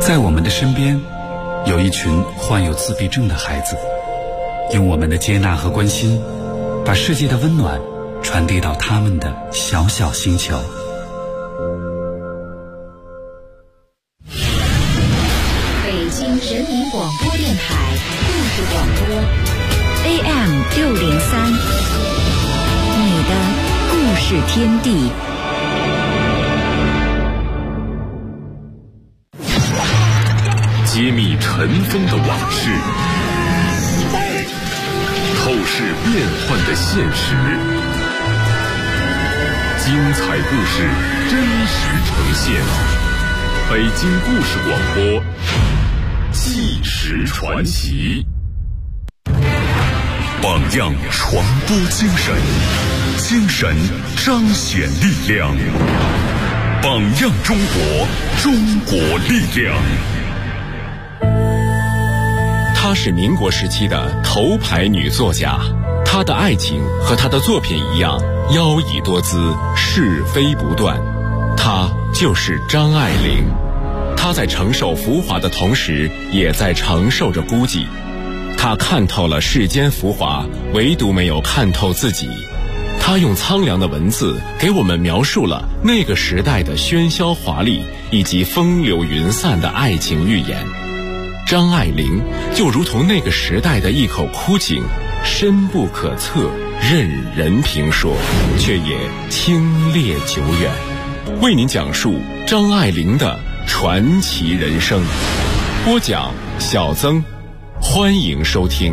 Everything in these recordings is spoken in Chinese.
在我们的身边，有一群患有自闭症的孩子，用我们的接纳和关心，把世界的温暖传递到他们的小小星球。 北京人民广播电台故事广播 AM603，你的故事天地。 揭秘尘封的往事，透视变幻的现实，精彩故事真实呈现。北京故事广播，纪实传奇。榜样传播精神，精神彰显力量。榜样中国，中国力量。 她是民国时期的头牌女作家，她的爱情和她的作品一样，妖异多姿，是非不断。她就是张爱玲。她在承受浮华的同时，也在承受着孤寂。她看透了世间浮华，唯独没有看透自己。她用苍凉的文字给我们描述了那个时代的喧嚣华丽，以及风流云散的爱情寓言。张爱玲就如同那个时代的一口枯井，深不可测，任人评说，却也清冽久远。为您讲述张爱玲的传奇人生。播讲小曾，欢迎收听。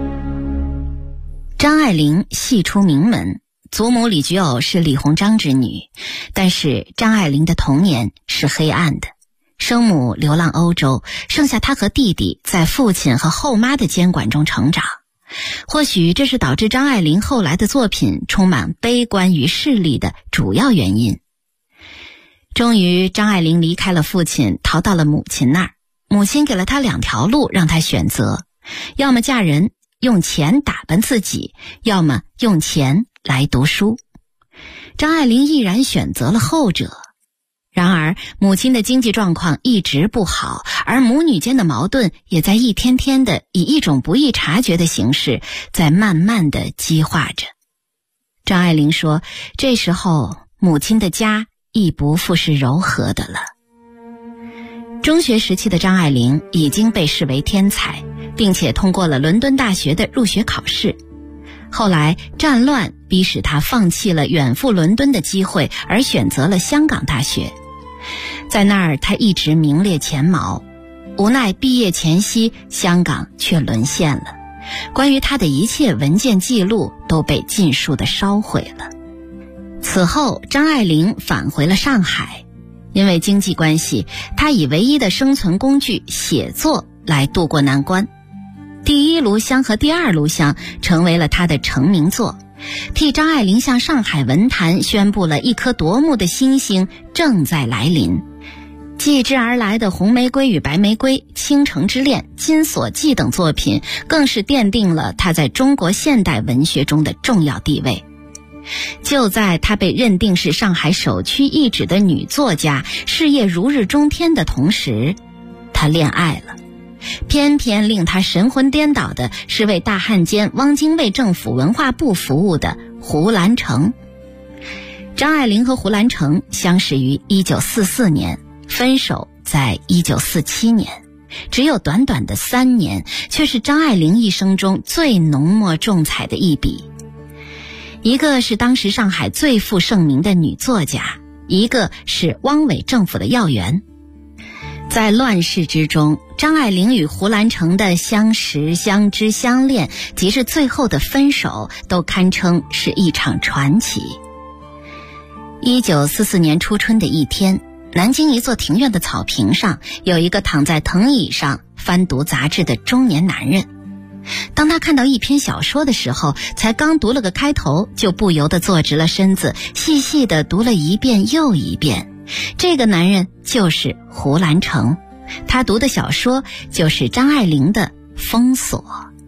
张爱玲系出名门，祖母李菊藕是李鸿章之女，但是张爱玲的童年是黑暗的。生母流浪欧洲，剩下她和弟弟在父亲和后妈的监管中成长。或许这是导致张爱玲后来的作品充满悲观与势力的主要原因。终于张爱玲离开了父亲，逃到了母亲那儿。母亲给了她2条路让她选择，要么嫁人，用钱打扮自己，要么用钱来读书。张爱玲毅然选择了后者。然而母亲的经济状况一直不好，而母女间的矛盾也在一天天的以一种不易察觉的形式在慢慢的激化着。张爱玲说，这时候母亲的家已不复是柔和的了。中学时期的张爱玲已经被视为天才，并且通过了伦敦大学的入学考试。后来战乱逼使她放弃了远赴伦敦的机会，而选择了香港大学。在那儿她一直名列前茅，无奈毕业前夕香港却沦陷了，关于她的一切文件记录都被尽数的烧毁了。此后张爱玲返回了上海，因为经济关系，她以唯一的生存工具写作来渡过难关。第一炉香和第二炉香成为了她的成名作，替张爱玲向上海文坛宣布了一颗夺目的星星正在来临。继之而来的《红玫瑰与白玫瑰》、《倾城之恋》、《金锁记》等作品更是奠定了她在中国现代文学中的重要地位。就在她被认定是上海首屈一指的女作家，事业如日中天的同时，她恋爱了。偏偏令她神魂颠倒的是为大汉奸汪精卫政府文化部服务的胡兰成。张爱玲和胡兰成相识于1944年，分手在1947年，只有短短的3年，却是张爱玲一生中最浓墨重彩的一笔。一个是当时上海最负盛名的女作家，一个是汪伪政府的要员。在乱世之中，张爱玲与胡兰成的相识、相知、相恋，即是最后的分手，都堪称是一场传奇。1944年初春的一天，南京一座庭院的草坪上，有一个躺在藤椅上翻读杂志的中年男人。当他看到一篇小说的时候，才刚读了个开头，就不由得坐直了身子，细细地读了一遍又一遍。这个男人就是胡兰成，他读的小说就是张爱玲的《封锁》。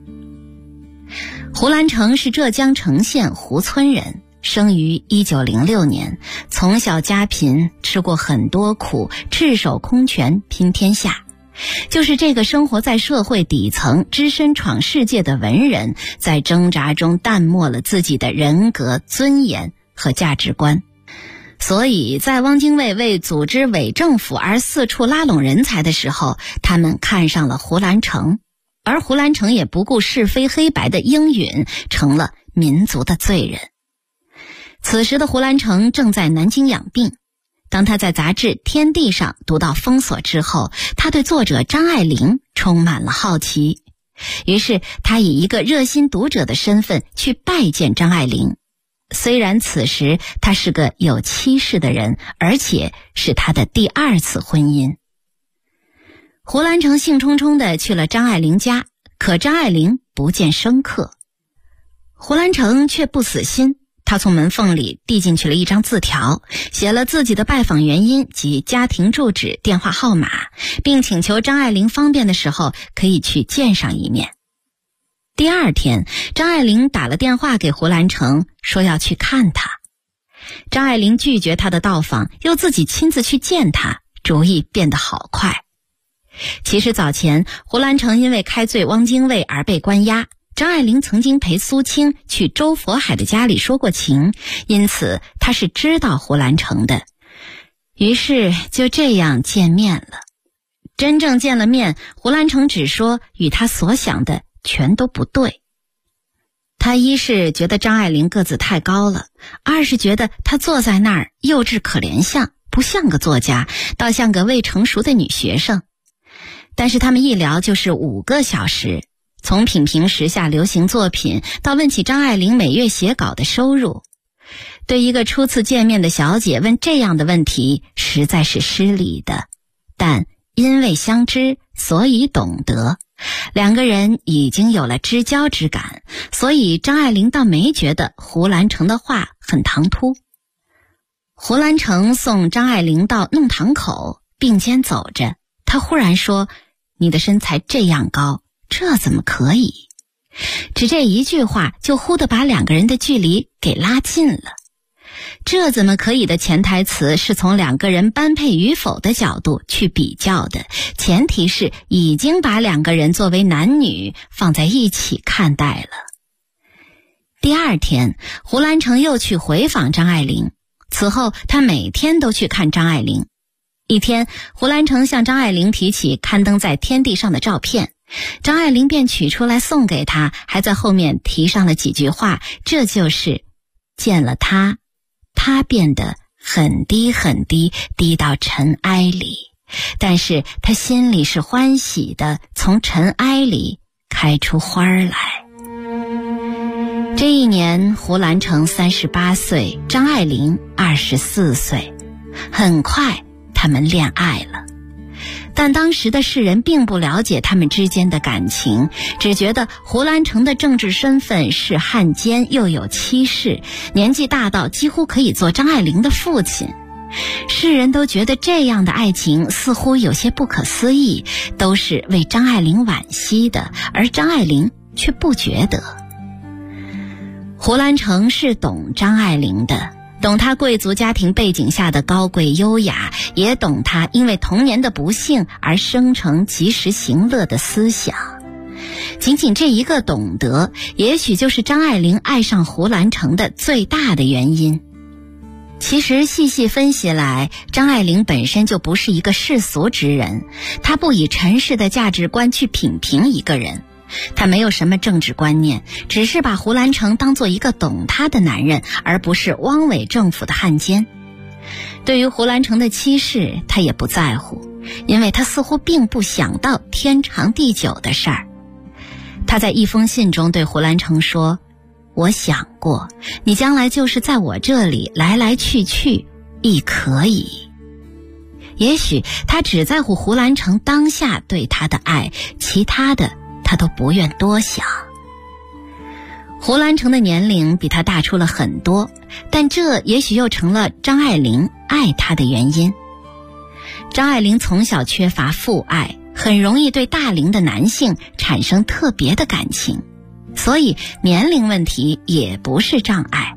胡兰成是浙江澄县湖村人，生于1906年，从小家贫，吃过很多苦，赤手空拳拼天下。 就是这个生活在社会底层、只身闯世界的文人，在挣扎中淡漠了自己的人格、尊严和价值观。所以在汪精卫为组织伪政府而四处拉拢人才的时候，他们看上了胡兰成，而胡兰成也不顾是非黑白的应允，成了民族的罪人。此时的胡兰成正在南京养病，当他在杂志《天地》上读到封锁之后，他对作者张爱玲充满了好奇，于是他以一个热心读者的身份去拜见张爱玲。虽然此时他是个有妻室的人，而且是他的第2次婚姻。胡兰成兴冲冲地去了张爱玲家，可张爱玲不见生客。胡兰成却不死心，他从门缝里递进去了一张字条，写了自己的拜访原因及家庭住址、电话号码，并请求张爱玲方便的时候可以去见上一面。第2天，张爱玲打了电话给胡兰成，说要去看他。张爱玲拒绝他的到访，又自己亲自去见他，主意变得好快。其实早前胡兰成因为开罪汪精卫而被关押，张爱玲曾经陪苏青去周佛海的家里说过情，因此他是知道胡兰成的。于是就这样见面了。真正见了面，胡兰成只说与他所想的全都不对。他一是觉得张爱玲个子太高了，二是觉得她坐在那儿幼稚可怜相，不像个作家，倒像个未成熟的女学生。但是他们一聊就是5个小时，从品评时下流行作品到问起张爱玲每月写稿的收入。对一个初次见面的小姐问这样的问题实在是失礼的，但因为相知，所以懂得。2个人已经有了知交之感，所以张爱玲倒没觉得胡兰成的话很唐突。胡兰成送张爱玲到弄堂口，并肩走着，他忽然说：“你的身材这样高，这怎么可以？”只这一句话就忽地把2个人的距离给拉近了。这怎么可以的潜台词是从2个人般配与否的角度去比较的，前提是已经把2个人作为男女放在一起看待了。第2天，胡兰成又去回访张爱玲，此后他每天都去看张爱玲。一天，胡兰成向张爱玲提起刊登在《天地》上的照片，张爱玲便取出来送给他，还在后面提上了几句话，这就是见了他，他变得很低很低，低到尘埃里，但是他心里是欢喜的，从尘埃里开出花来。这一年，胡兰成38岁，张爱玲24岁，很快他们恋爱了。但当时的世人并不了解他们之间的感情，只觉得胡兰成的政治身份是汉奸，又有妻室，年纪大到几乎可以做张爱玲的父亲。世人都觉得这样的爱情似乎有些不可思议，都是为张爱玲惋惜的，而张爱玲却不觉得。胡兰成是懂张爱玲的，懂她贵族家庭背景下的高贵优雅，也懂她因为童年的不幸而生成及时行乐的思想。仅仅这一个懂得，也许就是张爱玲爱上胡兰成的最大的原因。其实细细分析来，张爱玲本身就不是一个世俗之人，她不以尘世的价值观去品评一个人，她没有什么政治观念，只是把胡兰成当做一个懂她的男人，而不是汪伪政府的汉奸。对于胡兰成的妻室，她也不在乎，因为她似乎并不想到天长地久的事儿。她在一封信中对胡兰成说：“我想过，你将来就是在我这里来来去去，亦可以。”也许她只在乎胡兰成当下对她的爱，其他的她都不愿多想。胡兰成的年龄比她大出了很多，但这也许又成了张爱玲爱她的原因。张爱玲从小缺乏父爱，很容易对大龄的男性产生特别的感情，所以年龄问题也不是障碍。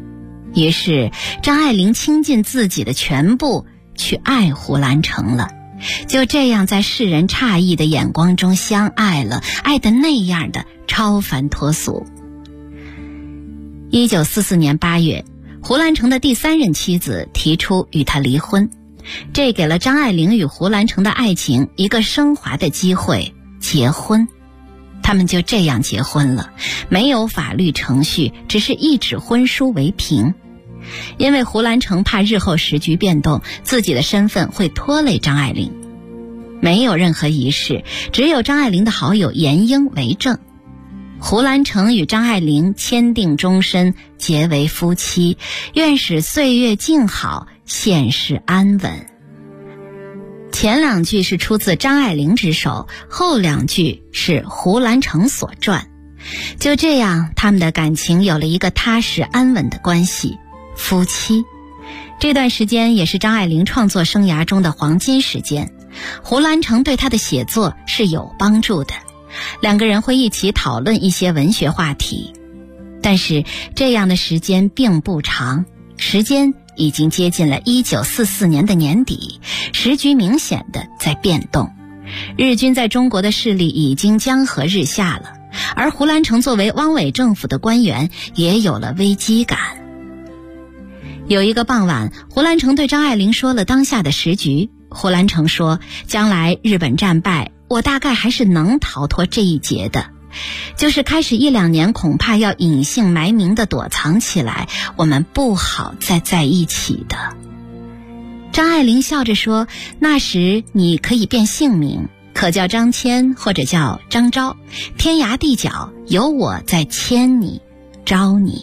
于是张爱玲倾尽自己的全部去爱胡兰成了， 就这样在世人诧异的眼光中相爱了，爱得那样的超凡脱俗。1944年8月，胡兰成的第3任妻子提出与他离婚，这给了张爱玲与胡兰成的爱情一个升华的机会，结婚。他们就这样结婚了，没有法律程序，只是一纸婚书为凭。因为胡兰成怕日后时局变动，自己的身份会拖累张爱玲，没有任何仪式，只有张爱玲的好友严英为证。胡兰成与张爱玲签订终身，结为夫妻，愿使岁月静好，现世安稳。前2句是出自张爱玲之手，后2句是胡兰成所撰。就这样，他们的感情有了一个踏实安稳的关系，夫妻。这段时间也是张爱玲创作生涯中的黄金时间，胡兰成对她的写作是有帮助的，两个人会一起讨论一些文学话题。但是这样的时间并不长，时间已经接近了1944年的年底，时局明显的在变动，日军在中国的势力已经江河日下了，而胡兰成作为汪伪政府的官员也有了危机感。有一个傍晚，胡兰成对张爱玲说了当下的时局。胡兰成说，将来日本战败，我大概还是能逃脱这一劫的，就是开始1-2年恐怕要隐姓埋名的躲藏起来，我们不好再在一起的。张爱玲笑着说，那时你可以变姓名，可叫张骞或者叫张昭，天涯地角有我在牵你招你。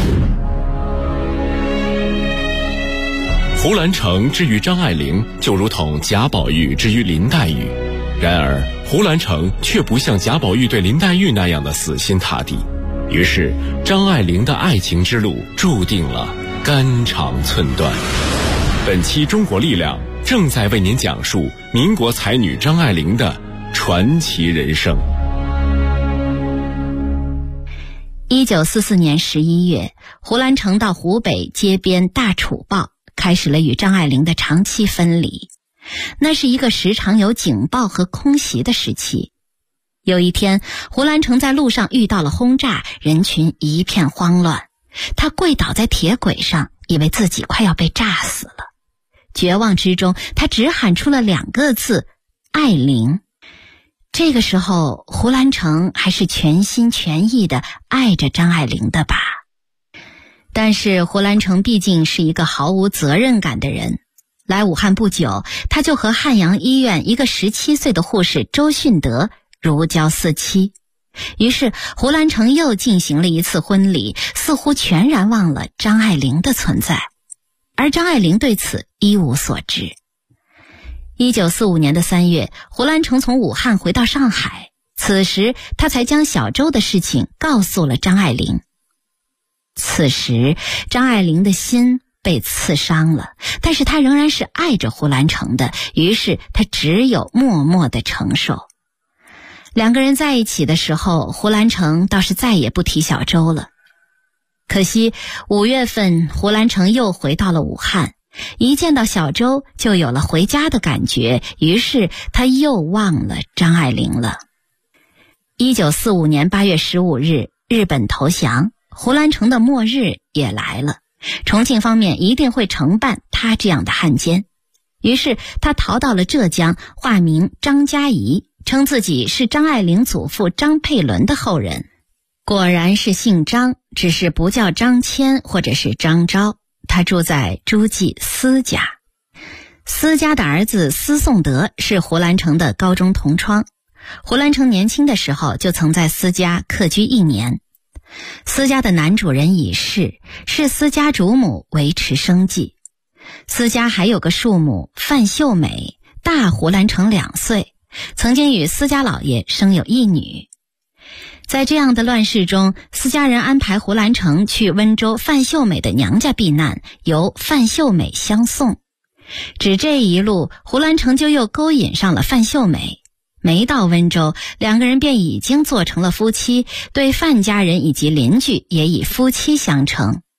胡兰成之于张爱玲，就如同贾宝玉之于林黛玉。然而，胡兰成却不像贾宝玉对林黛玉那样的死心塌地。于是，张爱玲的爱情之路注定了肝肠寸断。本期中国力量正在为您讲述民国才女张爱玲的传奇人生。 1944年11月，胡兰成到湖北接编《大楚报》，开始了与张爱玲的长期分离。那是一个时常有警报和空袭的时期。有一天，胡兰成在路上遇到了轰炸，人群一片慌乱，他跪倒在铁轨上，以为自己快要被炸死了。绝望之中，他只喊出了2个字：爱玲。这个时候，胡兰成还是全心全意地爱着张爱玲的吧。但是胡兰成毕竟是一个毫无责任感的人，来武汉不久，他就和汉阳医院一个17岁的护士周训德如胶似漆。于是胡兰成又进行了一次婚礼，似乎全然忘了张爱玲的存在，而张爱玲对此一无所知。1945年的3月，胡兰成从武汉回到上海，此时他才将小周的事情告诉了张爱玲。此时张爱玲的心被刺伤了，但是她仍然是爱着胡兰成的，于是她只有默默地承受。2个人在一起的时候，胡兰成倒是再也不提小周了。可惜5月份胡兰成又回到了武汉，一见到小周就有了回家的感觉，于是他又忘了张爱玲了。1945年8月15日，日本投降，胡兰成的末日也来了。重庆方面一定会承办他这样的汉奸，于是他逃到了浙江，化名张嘉怡，称自己是张爱玲祖父张佩伦的后人。果然是姓张，只是不叫张骞或者是张昭。他住在诸暨司家。司家的儿子司颂德是胡兰成的高中同窗，胡兰成年轻的时候就曾在司家客居1年。司家的男主人已逝，是司家主母维持生计。司家还有个庶母范秀美，大胡兰成2岁，曾经与司家老爷生有1女。在这样的乱世中，司家人安排胡兰成去温州范秀美的娘家避难，由范秀美相送。只这一路，胡兰成就又勾引上了范秀美。没到温州，2个人便已经做成了夫妻，对范家人以及邻居也以夫妻相称。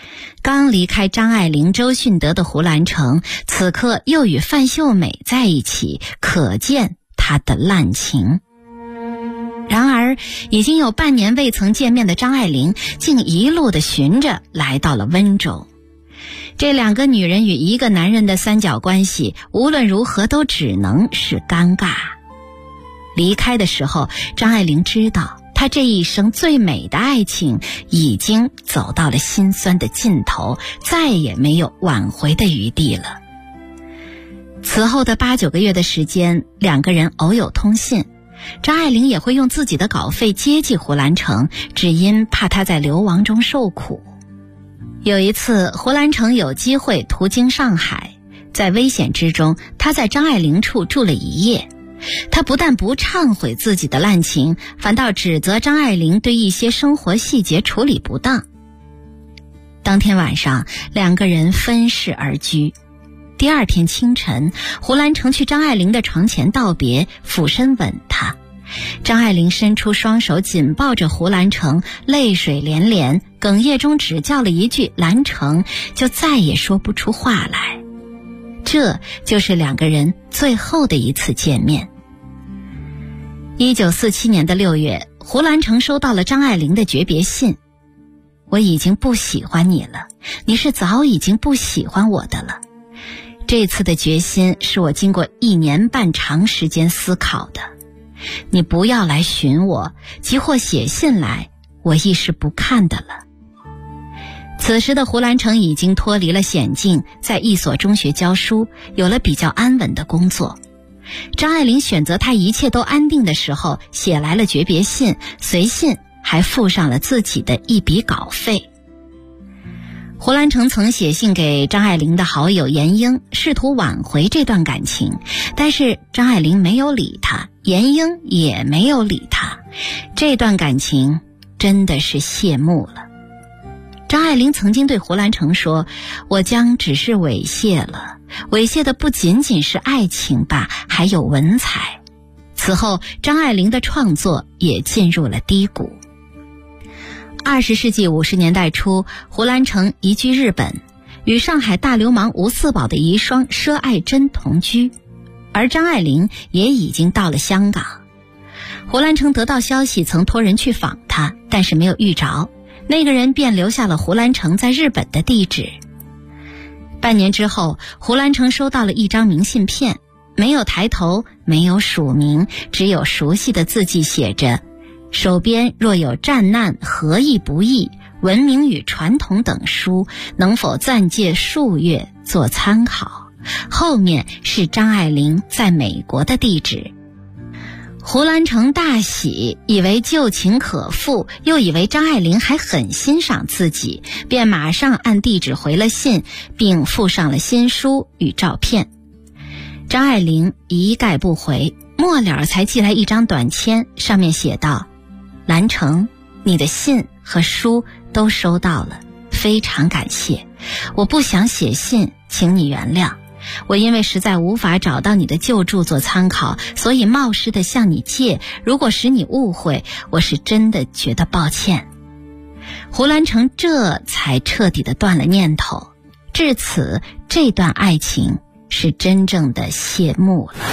刚离开张爱玲、周迅德的胡兰成，此刻又与范秀美在一起，可见他的滥情。然而已经有半年未曾见面的张爱玲，竟一路的寻着来到了温州。这两个女人与一个男人的三角关系，无论如何都只能是尴尬。离开的时候，张爱玲知道她这一生最美的爱情已经走到了心酸的尽头，再也没有挽回的余地了。此后的8、9个月的时间，两个人偶有通信，张爱玲也会用自己的稿费接济胡兰成，只因怕他在流亡中受苦。有一次，胡兰成有机会途经上海，在危险之中，他在张爱玲处住了一夜。他不但不忏悔自己的滥情，反倒指责张爱玲对一些生活细节处理不当。当天晚上，两个人分室而居。第二天清晨，胡兰成去张爱玲的床前道别，俯身吻她。张爱玲伸出双手紧抱着胡兰成，泪水连连，哽咽中只叫了一句兰成，就再也说不出话来。这就是两个人最后的一次见面。1947年的6月，胡兰成收到了张爱玲的诀别信。我已经不喜欢你了，你是早已经不喜欢我的了。这次的决心是我经过1年半长时间思考的。你不要来寻我，即或写信来，我亦是不看的了。此时的胡兰成已经脱离了险境，在一所中学教书，有了比较安稳的工作。张爱玲选择他一切都安定的时候，写来了诀别信，随信还附上了自己的一笔稿费。胡兰成曾写信给张爱玲的好友闫英，试图挽回这段感情，但是张爱玲没有理他，闫英也没有理他，这段感情真的是谢幕了。张爱玲曾经对胡兰成说，我将只是猥亵了，猥亵的不仅仅是爱情吧，还有文采。此后张爱玲的创作也进入了低谷。20世纪50年代初，胡兰成移居日本，与上海大流氓吴四宝的遗孀佘爱珍同居，而张爱玲也已经到了香港。胡兰成得到消息，曾托人去访他，但是没有遇着，那个人便留下了胡兰成在日本的地址。半年之后，胡兰成收到了一张明信片，没有抬头，没有署名，只有熟悉的字迹，写着手边若有战难何意不易，文明与传统等书，能否暂借数月做参考。后面是张爱玲在美国的地址。胡兰成大喜，以为旧情可复，又以为张爱玲还很欣赏自己，便马上按地址回了信，并附上了新书与照片。张爱玲一概不回，末了才寄来一张短签，上面写道：兰成，你的信和书都收到了，非常感谢。我不想写信，请你原谅。我因为实在无法找到你的旧著做参考，所以冒失地向你借，如果使你误会，我是真的觉得抱歉。胡兰成这才彻底地断了念头，至此这段爱情是真正的谢幕了。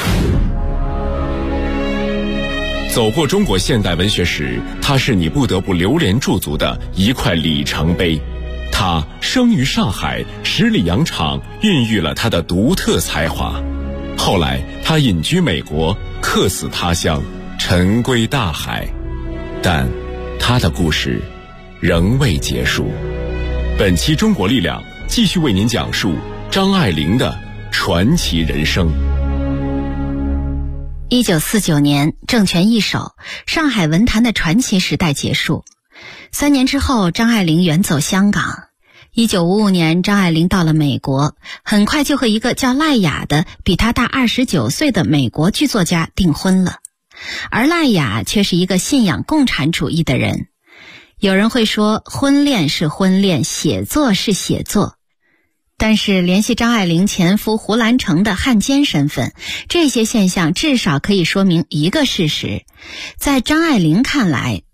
走过中国现代文学史，它是你不得不流连驻足的一块里程碑。他生于上海，十里洋场孕育了他的独特才华。后来他隐居美国，客死他乡，尘归大海。但他的故事仍未结束。本期中国力量继续为您讲述张爱玲的传奇人生。 1949年，政权易手，上海文坛的传奇时代结束。3年之后，张爱玲远走香港。1955年，张爱玲到了美国，很快就和一个叫赖雅的比她大29岁的美国剧作家订婚了。而赖雅却是一个信仰共产主义的人。有人会说，婚恋是婚恋，写作是写作。但是联系张爱玲前夫胡兰成的汉奸身份，这些现象至少可以说明一个事实：在张爱玲看来，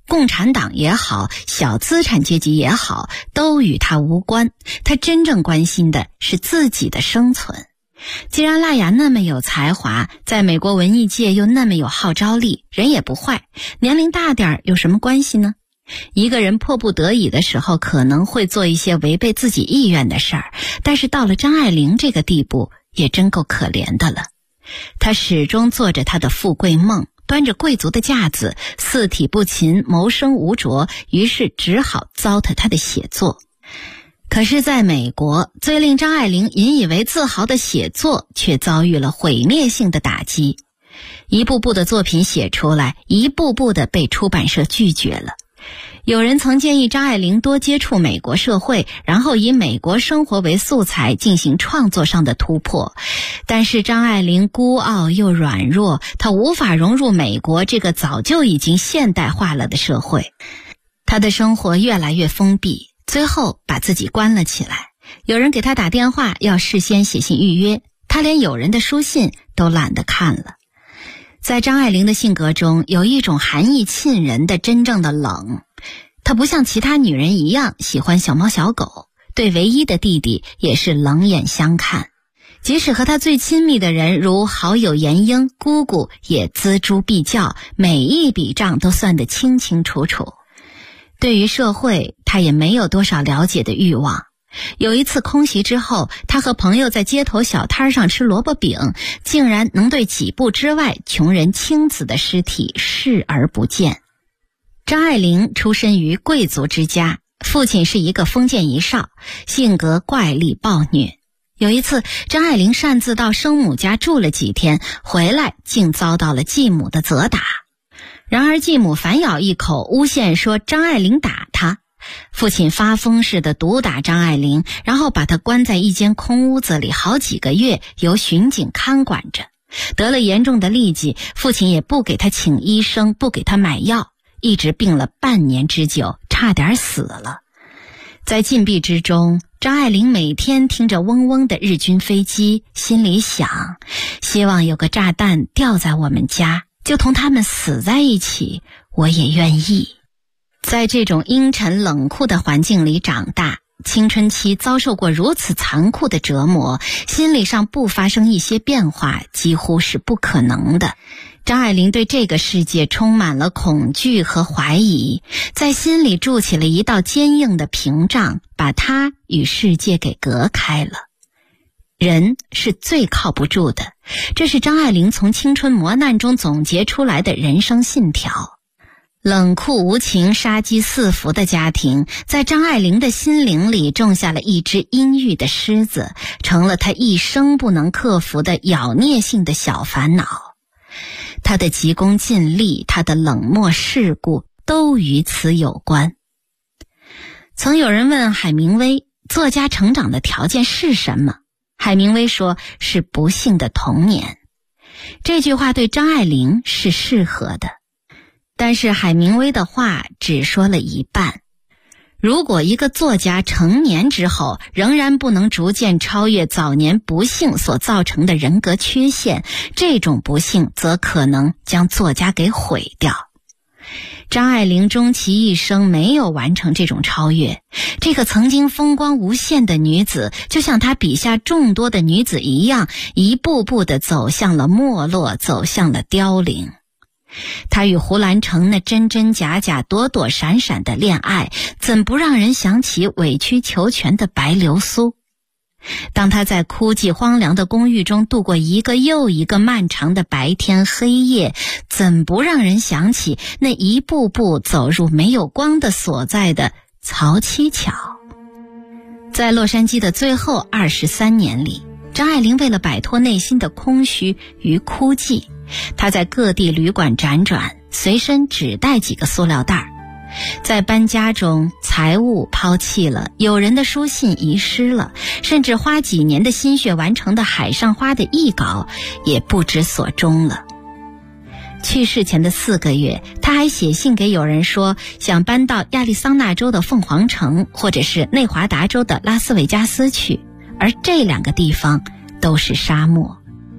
共产党也好，小资产阶级也好，都与他无关。他真正关心的是自己的生存。既然辣雅那么有才华，在美国文艺界又那么有号召力，人也不坏，年龄大点有什么关系呢？一个人迫不得已的时候可能会做一些违背自己意愿的事儿，但是到了张爱玲这个地步也真够可怜的了。她始终做着她的富贵梦，端着贵族的架子，四体不勤，谋生无着，于是只好糟蹋她的写作。可是在美国，最令张爱玲引以为自豪的写作却遭遇了毁灭性的打击。一部部的作品写出来，一步步的被出版社拒绝了。有人曾建议张爱玲多接触美国社会，然后以美国生活为素材进行创作上的突破。但是张爱玲孤傲又软弱，她无法融入美国这个早就已经现代化了的社会。她的生活越来越封闭，最后把自己关了起来。有人给她打电话要事先写信预约，她连友人的书信都懒得看了。在张爱玲的性格中，有一种含义沁人的真正的冷。她不像其他女人一样喜欢小猫小狗，对唯一的弟弟也是冷眼相看。即使和她最亲密的人如好友严英、姑姑也锱铢必较，每一笔账都算得清清楚楚。对于社会，她也没有多少了解的欲望。有一次空袭之后，他和朋友在街头小摊上吃萝卜饼，竟然能对几步之外穷人亲子的尸体视而不见。张爱玲出身于贵族之家，父亲是一个封建遗少，性格怪戾暴虐。有一次，张爱玲擅自到生母家住了几天，回来竟遭到了继母的责打。然而继母反咬一口，诬陷说张爱玲打她。父亲发疯似的毒打张爱玲，然后把她关在一间空屋子里好几个月，由巡警看管着。得了严重的痢疾，父亲也不给她请医生，不给她买药，一直病了半年之久，差点死了。在禁闭之中，张爱玲每天听着嗡嗡的日军飞机，心里想，希望有个炸弹掉在我们家，就同他们死在一起，我也愿意。在这种阴沉冷酷的环境里长大，青春期遭受过如此残酷的折磨，心理上不发生一些变化几乎是不可能的。张爱玲对这个世界充满了恐惧和怀疑，在心里筑起了一道坚硬的屏障，把她与世界给隔开了。人是最靠不住的，这是张爱玲从青春磨难中总结出来的人生信条。冷酷无情、杀机四伏的家庭，在张爱玲的心灵里种下了一只阴郁的狮子，成了她一生不能克服的咬孽性的小烦恼。她的急功近利，她的冷漠世故，都与此有关。曾有人问海明威，作家成长的条件是什么？海明威说，是不幸的童年。这句话对张爱玲是适合的。但是海明威的话只说了一半。如果一个作家成年之后仍然不能逐渐超越早年不幸所造成的人格缺陷，这种不幸则可能将作家给毁掉。张爱玲终其一生没有完成这种超越。这个曾经风光无限的女子，就像她笔下众多的女子一样，一步步地走向了没落，走向了凋零。他与胡兰成那真真假假、躲躲闪闪的恋爱，怎不让人想起委曲求全的白流苏？当他在枯寂荒凉的公寓中度过一个又一个漫长的白天黑夜，怎不让人想起那一步步走入没有光的所在的曹七巧？在洛杉矶的最后23年里，张爱玲为了摆脱内心的空虚与枯寂，她在各地旅馆辗转，随身只带几个塑料袋。在搬家中，财物抛弃了，有人的书信遗失了，甚至花几年的心血完成的《海上花》的译稿也不知所终了。去世前的4个月，他还写信给友人说，想搬到亚利桑那州的凤凰城，或者是内华达州的拉斯维加斯去，而这2个地方都是沙漠。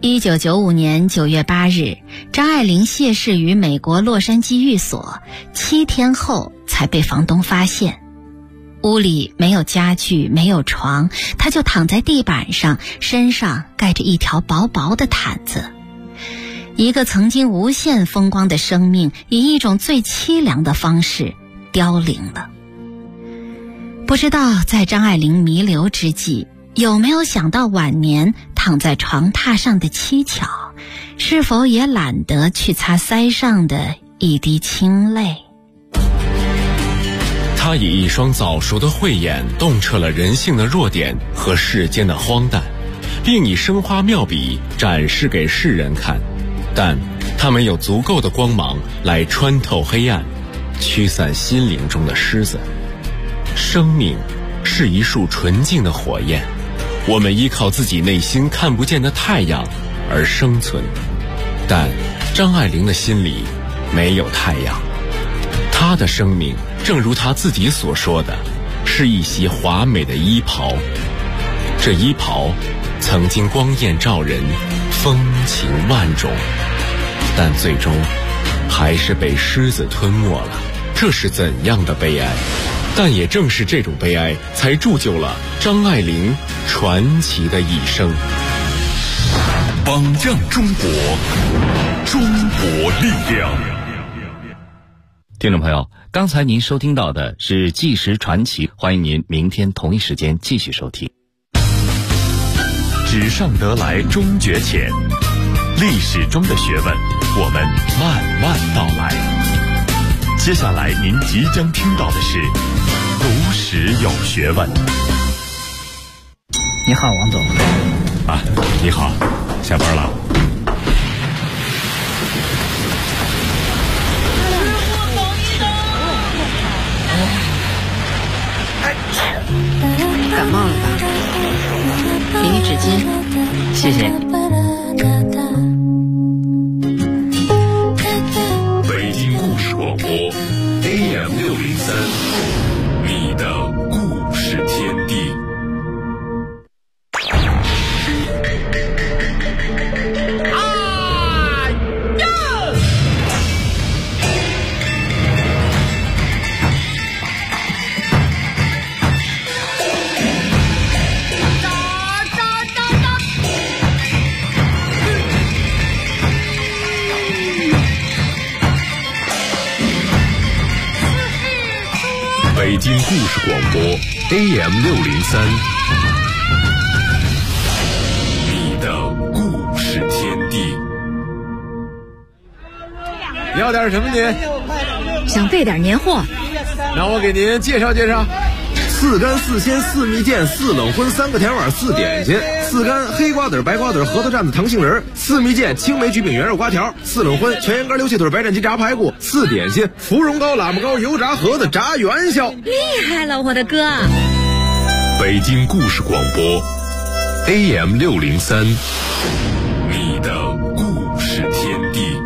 1995年9月8日，张爱玲谢世于美国洛杉矶寓所，7天后才被房东发现。屋里没有家具，没有床，她就躺在地板上，身上盖着一条薄薄的毯子。一个曾经无限风光的生命，以一种最凄凉的方式凋零了。不知道在张爱玲弥留之际，有没有想到晚年躺在床榻上的蹊跷，是否也懒得去擦腮上的一滴清泪？ 他以一双早熟的慧眼洞彻了人性的弱点和世间的荒诞，并以生花妙笔展示给世人看，但他没有足够的光芒来穿透黑暗，驱散心灵中的虱子。生命是一束纯净的火焰，我们依靠自己内心看不见的太阳而生存，但张爱玲的心里没有太阳。她的生命正如她自己所说的，是一袭华美的衣袍。这衣袍曾经光艳照人，风情万种，但最终还是被狮子吞没了。这是怎样的悲哀？但也正是这种悲哀，才铸就了张爱玲传奇的一生。 榜样中国，中国力量。 听众朋友，刚才您收听到的是《纪实传奇》，欢迎您明天同一时间继续收听。 纸上得来终觉浅，历史中的学问，我们慢慢道来。接下来您即将听到的是读史有学问。 你好，王总。 啊，你好，下班了。 感冒了吧？给你纸巾。 谢谢。 北京故事广播 AM603，你的故事天地。北京故事广播 AM603，你的故事天地。 要点什么您？ 想备点年货。 那我给您介绍介绍。4干4鲜4蜜饯4冷荤3个甜碗4点心，4干黑瓜子白瓜子核桃蘸子糖杏仁，4蜜饯青梅焗饼圆肉瓜条，4冷荤全羊肝溜气腿白斩鸡炸排骨，4点心芙蓉糕喇叭糕油炸盒子炸元宵。 厉害了，我的哥！ 北京故事广播 AM603，你的故事天地。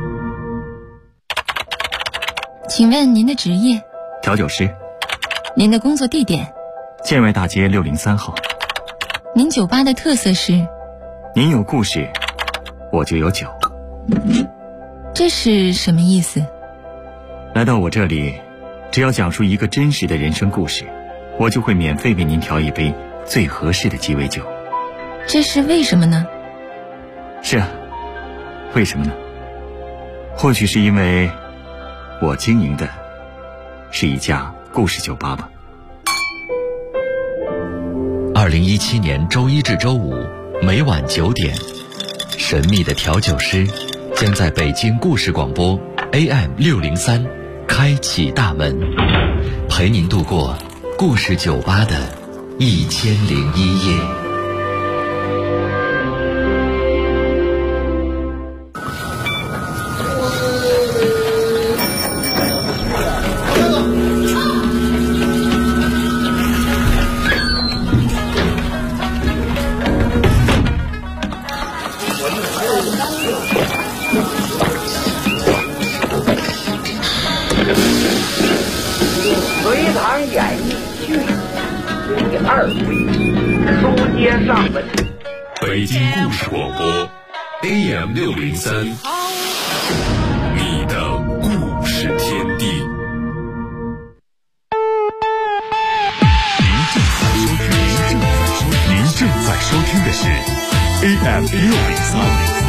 请问您的职业？ 调酒师。 您的工作地点？ 建外大街603号。 您酒吧的特色是？ 您有故事，我就有酒。 这是什么意思？ 来到我这里，只要讲述一个真实的人生故事，我就会免费为您调一杯最合适的鸡尾酒。 这是为什么呢？ 是啊，为什么呢？或许是因为我经营的是一家故事酒吧吧。 2017年周一至周五每晚9点，神秘的调酒师将在北京故事广播 AM603开启大门，陪您度过故事酒吧的1001夜。 隋唐演义剧第2回，书接上文。 北京故事广播 AM603，你的故事天地。您正在收听的是 AM603。